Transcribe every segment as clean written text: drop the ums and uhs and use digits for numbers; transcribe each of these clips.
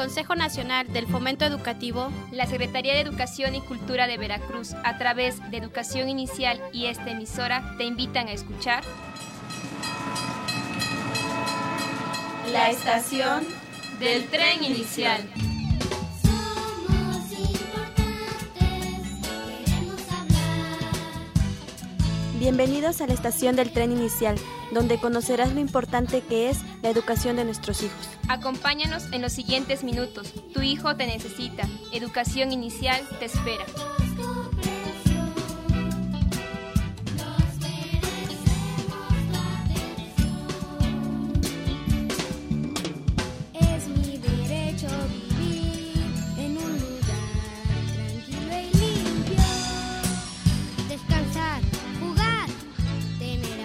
Consejo Nacional del Fomento Educativo, la Secretaría de Educación y Cultura de Veracruz, a través de Educación Inicial y esta emisora, te invitan a escuchar La Estación del Tren Inicial. Bienvenidos a la Estación del Tren Inicial, donde conocerás lo importante que es la educación de nuestros hijos. Acompáñanos en los siguientes minutos. Tu hijo te necesita. Educación Inicial te espera. Es mi derecho vivir en un lugar tranquilo y limpio. Descansar, jugar, tener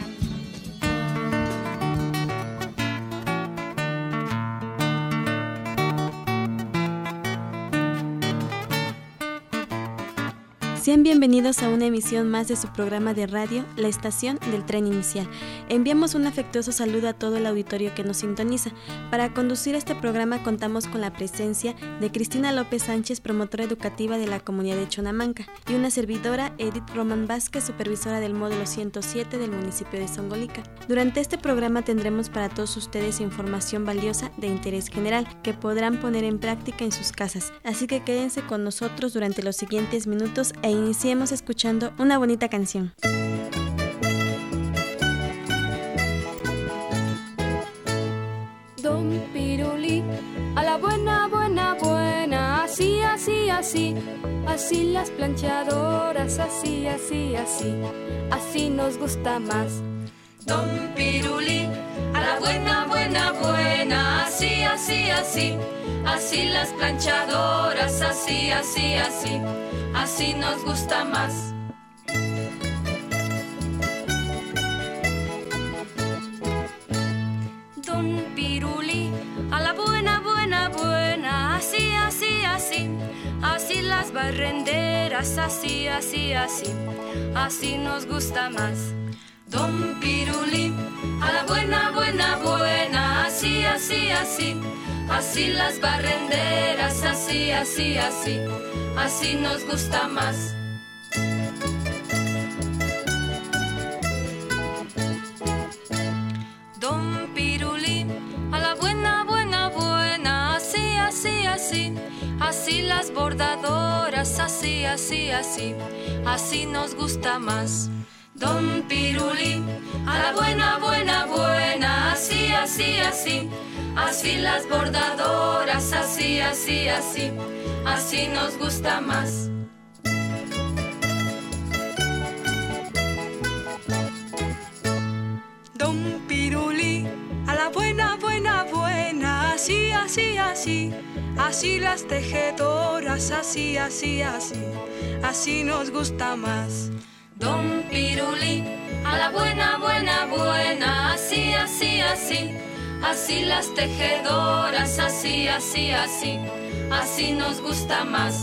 Sean bienvenidos a una emisión más de su programa de radio, La Estación del Tren Inicial. Enviamos un afectuoso saludo a todo el auditorio que nos sintoniza. Para conducir este programa contamos con la presencia de Cristina López Sánchez, promotora educativa de la comunidad de Chonamanca, y una servidora, Edith Román Vázquez, supervisora del módulo 107 del municipio de Zongolica. Durante este programa tendremos para todos ustedes información valiosa de interés general que podrán poner en práctica en sus casas. Así que quédense con nosotros durante los siguientes minutos e iniciemos escuchando una bonita canción. Don Pirulí, a la buena, buena, buena, así, así, así, así las planchadoras, así, así, así, así nos gusta más. Don Pirulí, a la buena, buena, buena, así, así, así, así las planchadoras, así, así, así, así nos gusta más. Don Pirulí, a la buena, buena, buena, así, así, así, así las barrenderas, así, así, así, así nos gusta más. Don Pirulí, a la buena, buena, buena, así, así, así, así las barrenderas, así, así, así, así nos gusta más. Don Pirulí, a la buena, buena, buena, así, así, así, así las bordadoras, así, así, así, así nos gusta más. Don Pirulí, a la buena, buena, buena, así, así, así, así las bordadoras, así, así, así, así nos gusta más. Don Pirulí, a la buena, buena, buena, así, así, así, así las tejedoras, así, así, así, así nos gusta más. Don Pirulí, a la buena, buena, buena, así, así, así, así las tejedoras, así, así, así, así nos gusta más.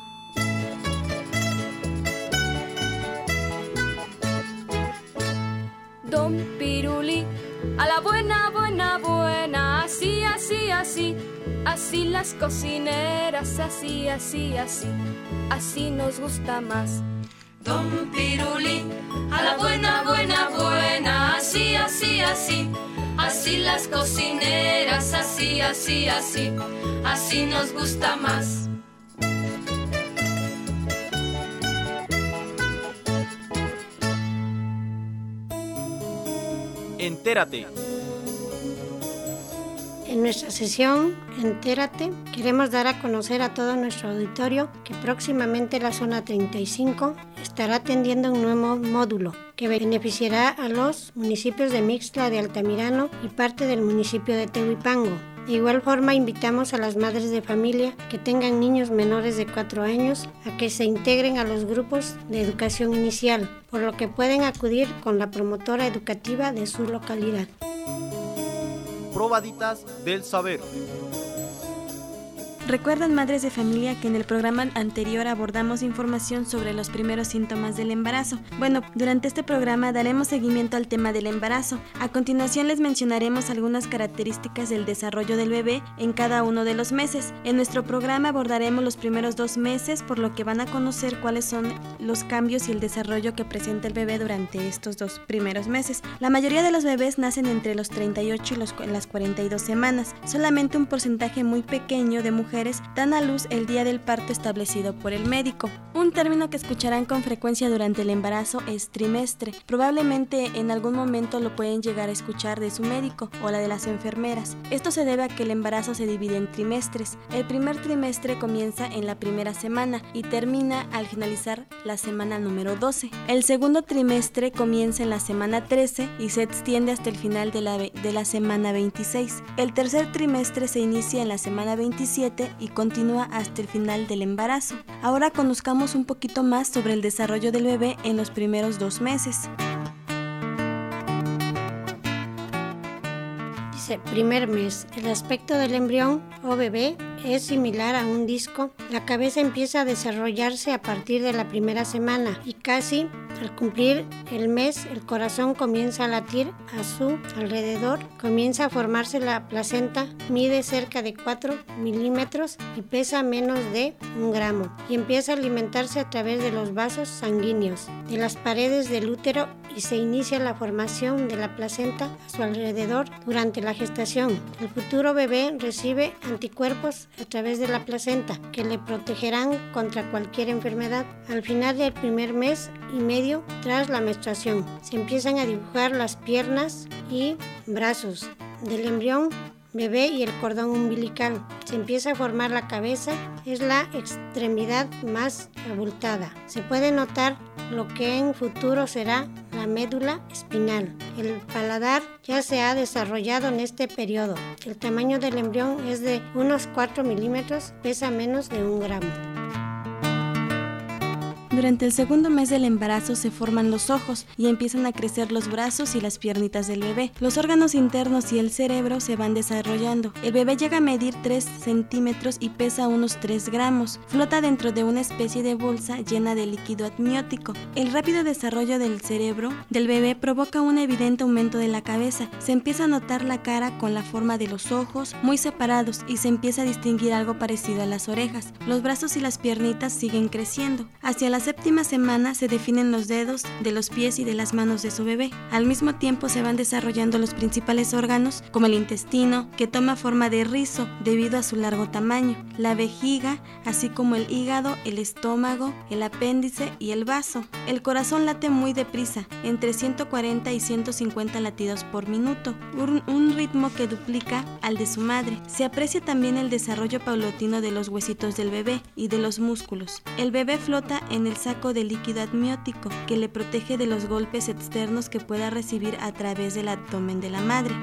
Don Pirulí, a la buena, buena, buena, así, así, así, así las cocineras, así, así, así, así nos gusta más. Don Pirulí, a la buena, buena, buena, así, así, así, así las cocineras, así, así, así, así nos gusta más. Entérate. En nuestra sesión Entérate queremos dar a conocer a todo nuestro auditorio que próximamente la zona 35 estará atendiendo un nuevo módulo que beneficiará a los municipios de Mixtla de Altamirano y parte del municipio de Tehuipango. De igual forma invitamos a las madres de familia que tengan niños menores de 4 años a que se integren a los grupos de educación inicial, por lo que pueden acudir con la promotora educativa de su localidad. Probaditas del saber. Recuerdan, madres de familia, que en el programa anterior abordamos información sobre los primeros síntomas del embarazo. Bueno, durante este programa daremos seguimiento al tema del embarazo. A continuación les mencionaremos algunas características del desarrollo del bebé en cada uno de los meses. En nuestro programa abordaremos los primeros 2 meses, por lo que van a conocer cuáles son los cambios y el desarrollo que presenta el bebé durante estos 2 primeros meses. La mayoría de los bebés nacen entre los 38 y las 42 semanas. Solamente un porcentaje muy pequeño de mujeres dan a luz el día del parto establecido por el médico. Un término que escucharán con frecuencia durante el embarazo es trimestre. Probablemente en algún momento lo pueden llegar a escuchar de su médico o la de las enfermeras. Esto se debe a que el embarazo se divide en trimestres. El primer trimestre comienza en la primera semana y termina al finalizar la semana número 12. El segundo trimestre comienza en la semana 13 y se extiende hasta el final de la semana 26. El tercer trimestre se inicia en la semana 27 y continúa hasta el final del embarazo. Ahora conozcamos un poquito más sobre el desarrollo del bebé en los primeros 2 meses. Dice, primer mes. El aspecto del embrión o bebé es similar a un disco. La cabeza empieza a desarrollarse a partir de la primera semana y casi al cumplir el mes, el corazón comienza a latir a su alrededor, comienza a formarse la placenta, mide cerca de 4 milímetros y pesa menos de 1 gramo y empieza a alimentarse a través de los vasos sanguíneos, de las paredes del útero y se inicia la formación de la placenta a su alrededor durante la gestación. El futuro bebé recibe anticuerpos a través de la placenta que le protegerán contra cualquier enfermedad. Al final del primer mes y medio tras la menstruación, se empiezan a dibujar las piernas y brazos del embrión bebé y el cordón umbilical. Se empieza a formar la cabeza, es la extremidad más abultada. Se puede notar lo que en futuro será la médula espinal. El paladar ya se ha desarrollado en este periodo. El tamaño del embrión es de unos 4 milímetros, pesa menos de 1 gramo. Durante el segundo mes del embarazo se forman los ojos y empiezan a crecer los brazos y las piernitas del bebé. Los órganos internos y el cerebro se van desarrollando. El bebé llega a medir 3 centímetros y pesa unos 3 gramos. Flota dentro de una especie de bolsa llena de líquido amniótico. El rápido desarrollo del cerebro del bebé provoca un evidente aumento de la cabeza. Se empieza a notar la cara con la forma de los ojos muy separados y se empieza a distinguir algo parecido a las orejas. Los brazos y las piernitas siguen creciendo. Hacia la séptima semana se definen los dedos de los pies y de las manos de su bebé. Al mismo tiempo se van desarrollando los principales órganos, como el intestino, que toma forma de rizo debido a su largo tamaño, la vejiga, así como el hígado, el estómago, el apéndice y el vaso. El corazón late muy deprisa, entre 140 y 150 latidos por minuto, un ritmo que duplica al de su madre. Se aprecia también el desarrollo paulatino de los huesitos del bebé y de los músculos. El bebé flota en el saco de líquido amniótico que le protege de los golpes externos que pueda recibir a través del abdomen de la madre.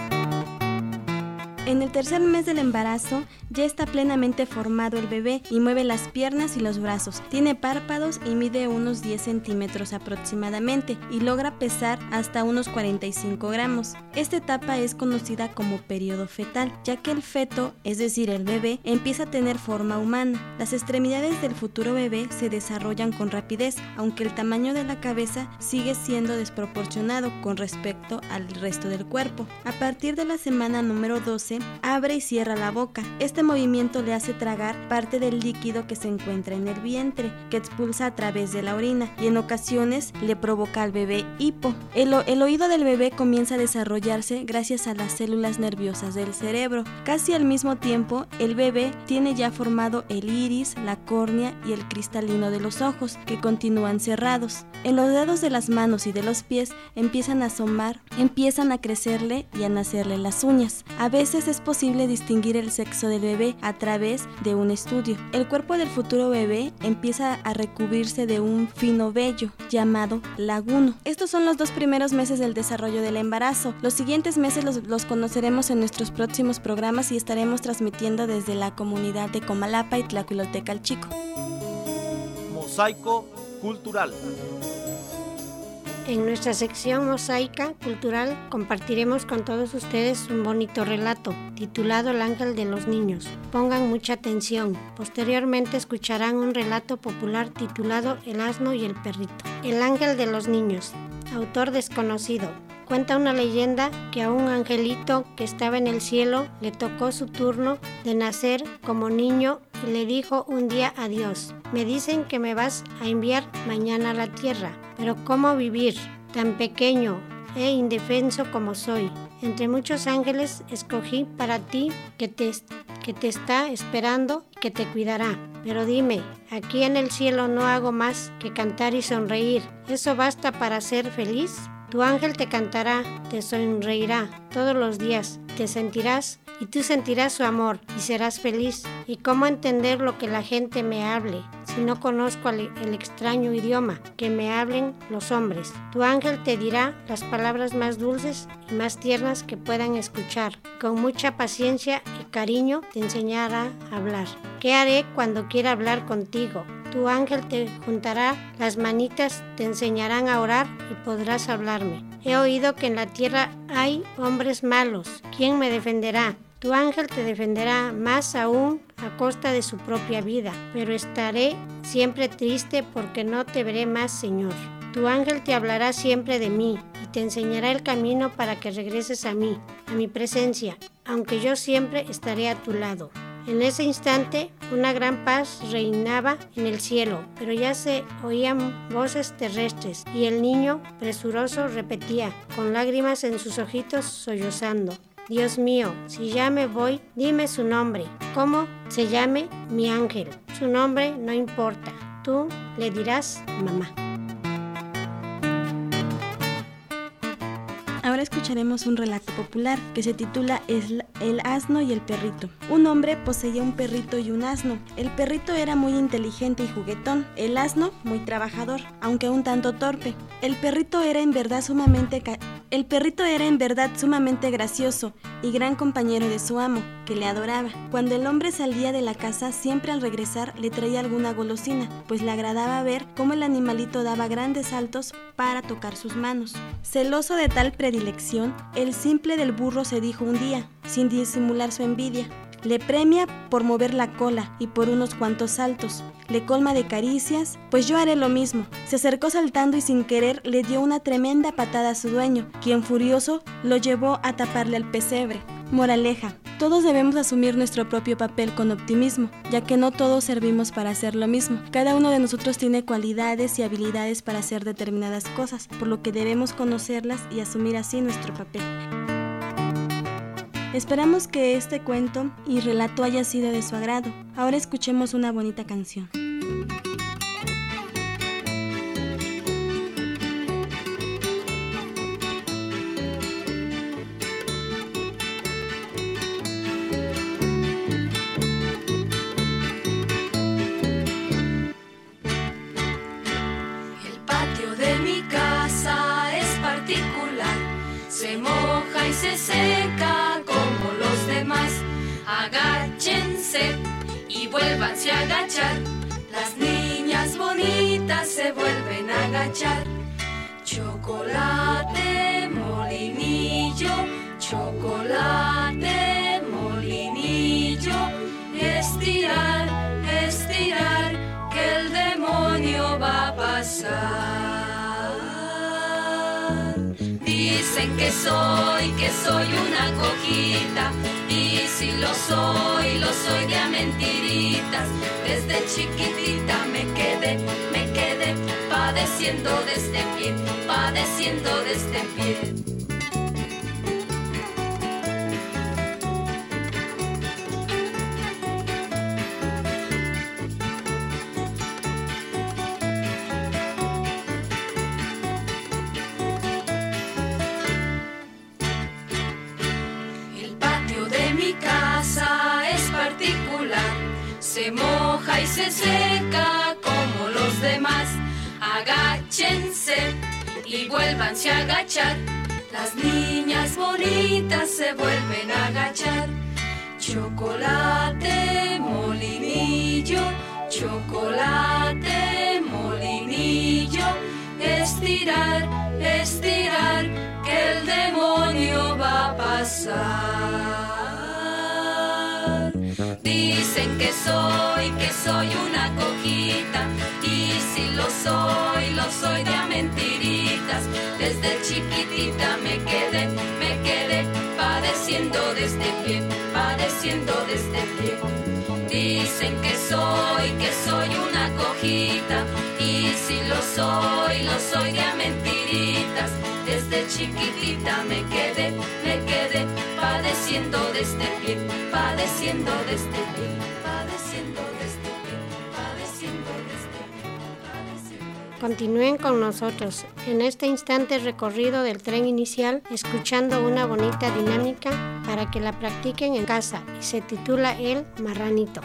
En el tercer mes del embarazo ya está plenamente formado el bebé y mueve las piernas y los brazos. Tiene párpados y mide unos 10 centímetros aproximadamente y logra pesar hasta unos 45 gramos. Esta etapa es conocida como periodo fetal, ya que el feto, es decir el bebé, empieza a tener forma humana. Las extremidades del futuro bebé se desarrollan con rapidez, aunque el tamaño de la cabeza sigue siendo desproporcionado con respecto al resto del cuerpo. A partir de la semana número 12, abre y cierra la boca. Este movimiento le hace tragar parte del líquido que se encuentra en el vientre, que expulsa a través de la orina y en ocasiones le provoca al bebé hipo. El oído del bebé comienza a desarrollarse gracias a las células nerviosas del cerebro. Casi al mismo tiempo, el bebé tiene ya formado el iris, la córnea y el cristalino de los ojos, que continúan cerrados. En los dedos de las manos y de los pies empiezan a asomar, empiezan a crecerle y a nacerle las uñas. A veces es posible distinguir el sexo del bebé a través de un estudio. El cuerpo del futuro bebé empieza a recubrirse de un fino vello llamado laguno. Estos son los 2 primeros meses del desarrollo del embarazo. Los siguientes meses los conoceremos en nuestros próximos programas y estaremos transmitiendo desde la comunidad de Comalapa y Tlacuilotecalchico. Mosaico cultural. En nuestra sección Mosaica Cultural compartiremos con todos ustedes un bonito relato titulado El Ángel de los Niños. Pongan mucha atención. Posteriormente escucharán un relato popular titulado El Asno y el Perrito. El Ángel de los Niños. Autor desconocido. Cuenta una leyenda que a un angelito que estaba en el cielo le tocó su turno de nacer como niño y le dijo un día a Dios: me dicen que me vas a enviar mañana a la tierra, pero ¿cómo vivir tan pequeño e indefenso como soy? Entre muchos ángeles escogí para ti que te está esperando y que te cuidará. Pero dime, aquí en el cielo no hago más que cantar y sonreír. ¿Eso basta para ser feliz? Tu ángel te cantará, te sonreirá todos los días, te sentirás y tú sentirás su amor y serás feliz. ¿Y cómo entender lo que la gente me hable si no conozco el extraño idioma que me hablen los hombres? Tu ángel te dirá las palabras más dulces y más tiernas que puedan escuchar. Con mucha paciencia y cariño te enseñará a hablar. ¿Qué haré cuando quiera hablar contigo? Tu ángel te juntará las manitas, te enseñarán a orar y podrás hablarme. He oído que en la tierra hay hombres malos. ¿Quién me defenderá? Tu ángel te defenderá más aún a costa de su propia vida, pero estaré siempre triste porque no te veré más, Señor. Tu ángel te hablará siempre de mí y te enseñará el camino para que regreses a mí, a mi presencia, aunque yo siempre estaré a tu lado. En ese instante, una gran paz reinaba en el cielo, pero ya se oían voces terrestres y el niño presuroso repetía, con lágrimas en sus ojitos, sollozando: Dios mío, si ya me voy, dime su nombre. ¿Cómo se llame mi ángel? Su nombre no importa. Tú le dirás mamá. Ahora escucharemos un relato popular que se titula El asno y el perrito. Un hombre poseía un perrito y un asno. El perrito era muy inteligente y juguetón. El asno muy trabajador, aunque un tanto torpe. El perrito era en verdad sumamente gracioso y gran compañero de su amo, que le adoraba. Cuando el hombre salía de la casa, siempre al regresar le traía alguna golosina, pues le agradaba ver cómo el animalito daba grandes saltos para tocar sus manos. Celoso de tal predilección, el simple del burro se dijo un día, sin disimular su envidia: le premia por mover la cola y por unos cuantos saltos. Le colma de caricias, pues yo haré lo mismo. Se acercó saltando y sin querer le dio una tremenda patada a su dueño, quien furioso lo llevó a taparle al pesebre. Moraleja: todos debemos asumir nuestro propio papel con optimismo, ya que no todos servimos para hacer lo mismo. Cada uno de nosotros tiene cualidades y habilidades para hacer determinadas cosas, por lo que debemos conocerlas y asumir así nuestro papel. Esperamos que este cuento y relato haya sido de su agrado. Ahora escuchemos una bonita canción. El patio de mi casa es particular, se moja y se seca como los demás. Agáchense y vuélvanse a agachar, las niñas bonitas se vuelven a agachar. Chocolate, molinillo, chocolate, molinillo. Estirar, estirar, que el demonio va a pasar. Dicen que soy una coquita, y si lo soy de a mentiritas. Desde chiquitita me quedé padeciendo de este pie, padeciendo de este pie. Se moja y se seca como los demás. Agáchense y vuélvanse a agachar, las niñas bonitas se vuelven a agachar. Chocolate, molinillo, chocolate, molinillo. Estirar, estirar, que el demonio va a pasar. Dicen que soy una cojita, y si lo soy de a mentiritas. Desde chiquitita me quedé padeciendo de este pie, padeciendo de este pie. Dicen que soy una cojita, y si lo soy de a mentiritas. Desde chiquitita me quedé padeciendo de este pie, padeciendo de este pie, padeciendo de este pie, padeciendo de este pie, padeciendo. Continúen con nosotros en este instante recorrido del tren inicial, escuchando una bonita dinámica para que la practiquen en casa y se titula El Marranito.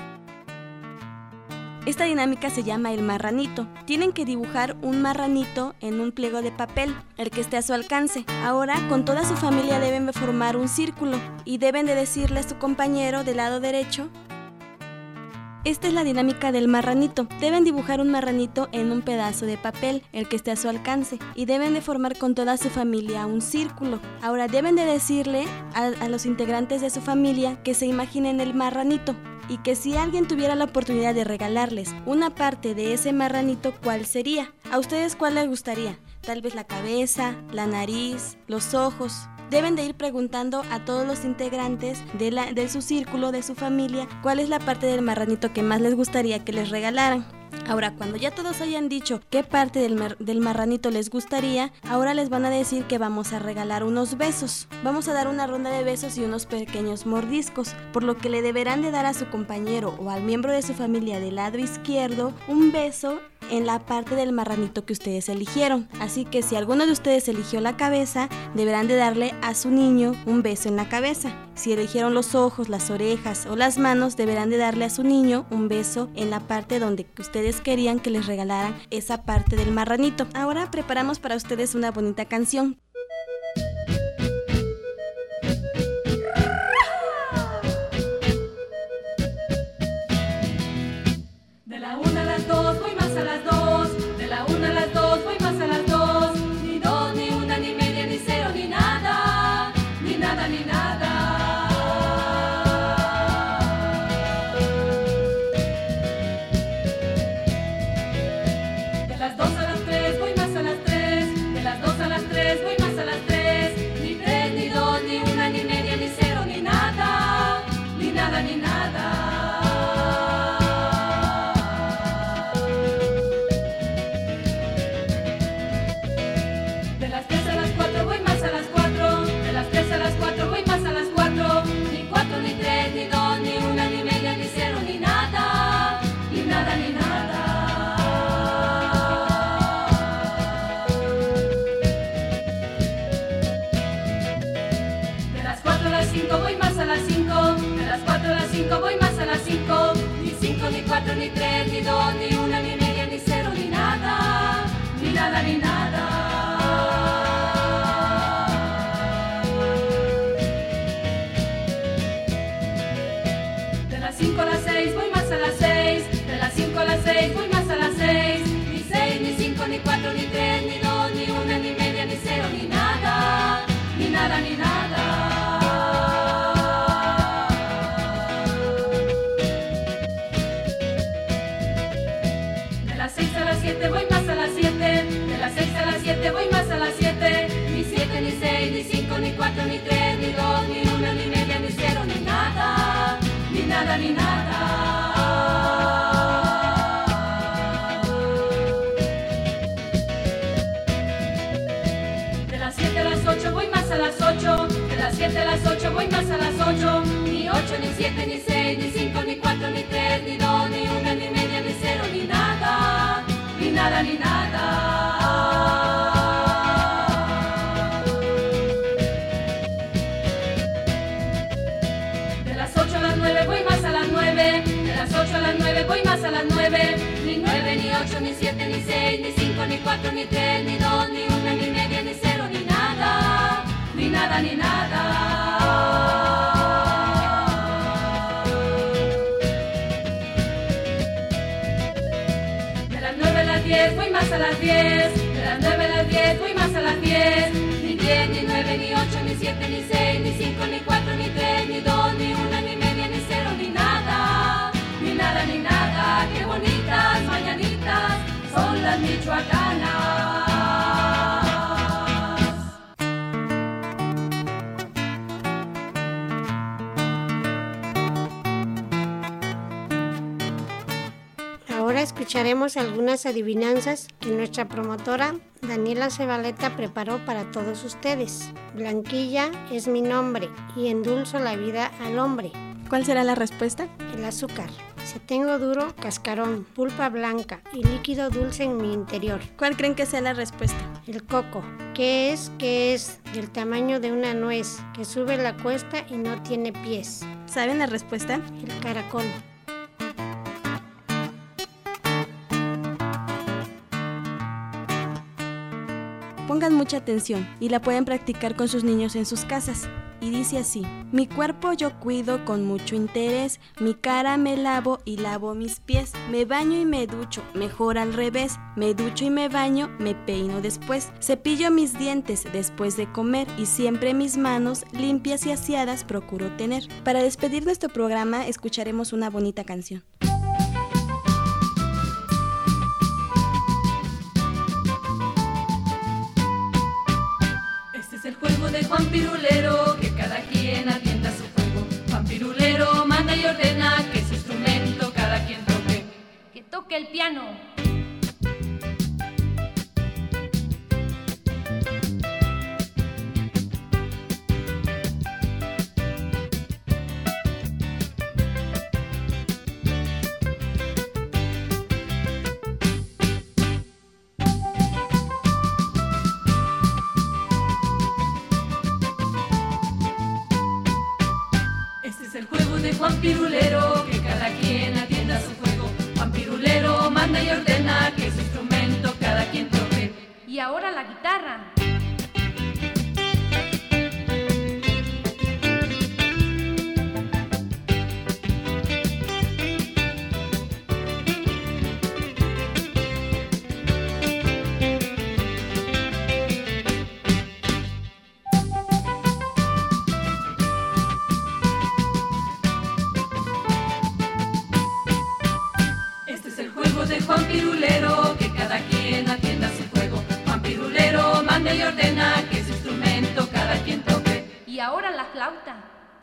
Esta dinámica se llama el marranito. Tienen que dibujar un marranito en un pliego de papel, el que esté a su alcance. Ahora, con toda su familia deben formar un círculo y deben de decirle a su compañero del lado derecho. Esta es la dinámica del marranito. Deben dibujar un marranito en un pedazo de papel, el que esté a su alcance, y deben de formar con toda su familia un círculo. Ahora deben de decirle a los integrantes de su familia que se imaginen el marranito, y que si alguien tuviera la oportunidad de regalarles una parte de ese marranito, ¿cuál sería? ¿A ustedes cuál les gustaría? Tal vez la cabeza, la nariz, los ojos. Deben de ir preguntando a todos los integrantes de su círculo, de su familia, cuál es la parte del marranito que más les gustaría que les regalaran. Ahora, cuando ya todos hayan dicho qué parte del marranito les gustaría, ahora les van a decir que vamos a regalar unos besos. Vamos a dar una ronda de besos y unos pequeños mordiscos, por lo que le deberán de dar a su compañero o al miembro de su familia del lado izquierdo un beso en la parte del marranito que ustedes eligieron. Así que si alguno de ustedes eligió la cabeza, deberán de darle a su niño un beso en la cabeza. Si eligieron los ojos, las orejas o las manos, deberán de darle a su niño un beso en la parte donde ustedes querían que les regalaran esa parte del marranito. Ahora preparamos para ustedes una bonita canción. De la 1 a las 2 voy más a las 2. De la 1 a las 2 voy más a las 2. Ni 2, ni 1, ni media, ni 0, ni nada. Ni nada, ni nada. De las 2 a las 3 voy más a las 3. De las 2 a las 3 voy más a las 3. Ni 3, ni 2, ni 1, ni media, ni 0, ni nada. Ni nada, ni nada. Voy más a las 5, de las 4 a las 5 voy más a las 5, ni 5, ni 4, ni 3, ni 2, ni 1, ni media, ni 0, ni nada, ni nada, ni nada. De las 5 a las 6 voy más a las 6, de las 5 a las 6 voy más a las 6, ni 6, ni 5, ni 4, ni 3, ni 2, ni 1, ni media, ni 0, ni nada, ni nada, ni nada. Voy más a las 7, de las 6 a las 7 voy más a las 7, ni 7, ni 6, ni 5, ni 4, ni 3, ni 2, ni 1, ni media, ni 0, ni nada, ni nada, ni nada. De las 7 a las 8 voy más a las 8, de las 7 a las 8 voy más a las 8, ni 8, ni 7, ni 6, ni 5, ni 4, ni 3, ni 2, ni 1, ni media, ni 0, ni nada. Ni nada, ni nada. De las 8 a las 9 voy más a las 9. De las 8 a las 9 voy más a las 9. Ni 9, ni 8, ni 7, ni 6, ni 5, ni 4, ni 3, ni 2, ni 1, ni media, ni 0, ni nada. Ni nada, ni nada. Voy más a las 10, de las 9 a las 10 voy más a las 10. 6, ni 5, ni 4, ni 3, ni 2, ni 1, ni media, ni 0, ni nada. Ni nada, ni nada. Qué bonitas mañanitas son las michoacanas. Ahora escucharemos algunas adivinanzas que nuestra promotora Daniela Cebaleta preparó para todos ustedes. Blanquilla es mi nombre y endulzo la vida al hombre. ¿Cuál será la respuesta? El azúcar. Si tengo duro, cascarón, pulpa blanca y líquido dulce en mi interior. ¿Cuál creen que sea la respuesta? El coco. ¿Qué es? ¿Qué es? Del tamaño de una nuez, que sube la cuesta y no tiene pies. ¿Saben la respuesta? El caracol. Pongan mucha atención y la pueden practicar con sus niños en sus casas. Y dice así: mi cuerpo yo cuido con mucho interés, mi cara me lavo y lavo mis pies, me baño y me ducho, mejor al revés, me ducho y me baño, me peino después, cepillo mis dientes después de comer y siempre mis manos limpias y aseadas procuro tener. Para despedir nuestro programa escucharemos una bonita canción. El juego de Juan Pirulero, que cada quien atienda su juego. Juan Pirulero manda y ordena que su instrumento cada quien toque. Que toque el piano. Juan Pirulero, que cada quien atienda su juego. Juan Pirulero manda y ordena que su instrumento cada quien toque. Y ahora la guitarra. De Juan Pirulero, que cada quien atienda su juego. Juan Pirulero manda y ordena que su instrumento cada quien toque. Y ahora la flauta.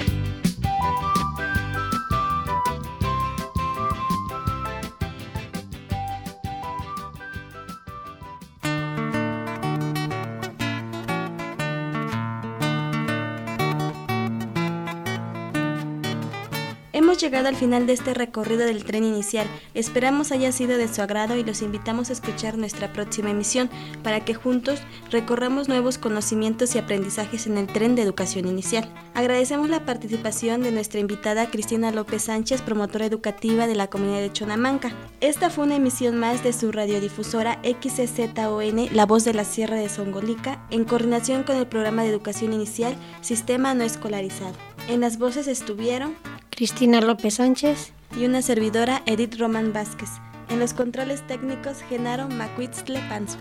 Hemos llegado al final de este recorrido del tren inicial. Esperamos haya sido de su agrado y los invitamos a escuchar nuestra próxima emisión para que juntos recorramos nuevos conocimientos y aprendizajes en el tren de educación inicial. Agradecemos la participación de nuestra invitada Cristina López Sánchez, promotora educativa de la comunidad de Chonamanca. Esta fue una emisión más de su radiodifusora XCZON, La Voz de la Sierra de Songolica, en coordinación con el programa de educación inicial Sistema No Escolarizado. En las voces estuvieron Cristina López Sánchez y una servidora, Edith Román Vázquez. En los controles técnicos, Genaro Macuitztle Panzo.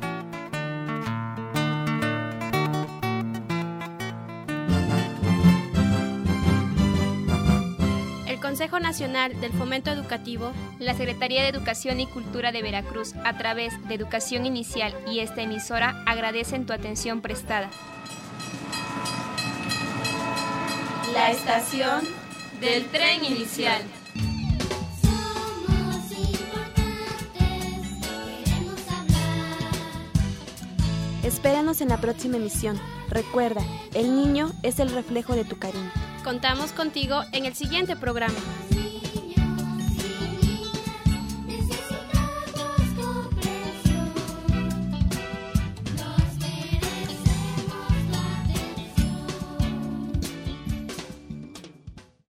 El Consejo Nacional del Fomento Educativo, la Secretaría de Educación y Cultura de Veracruz, a través de Educación Inicial y esta emisora, agradecen tu atención prestada. La estación del tren inicial. Somos importantes, queremos hablar. Espéranos en la próxima emisión. Recuerda, el niño es el reflejo de tu cariño. Contamos contigo en el siguiente programa.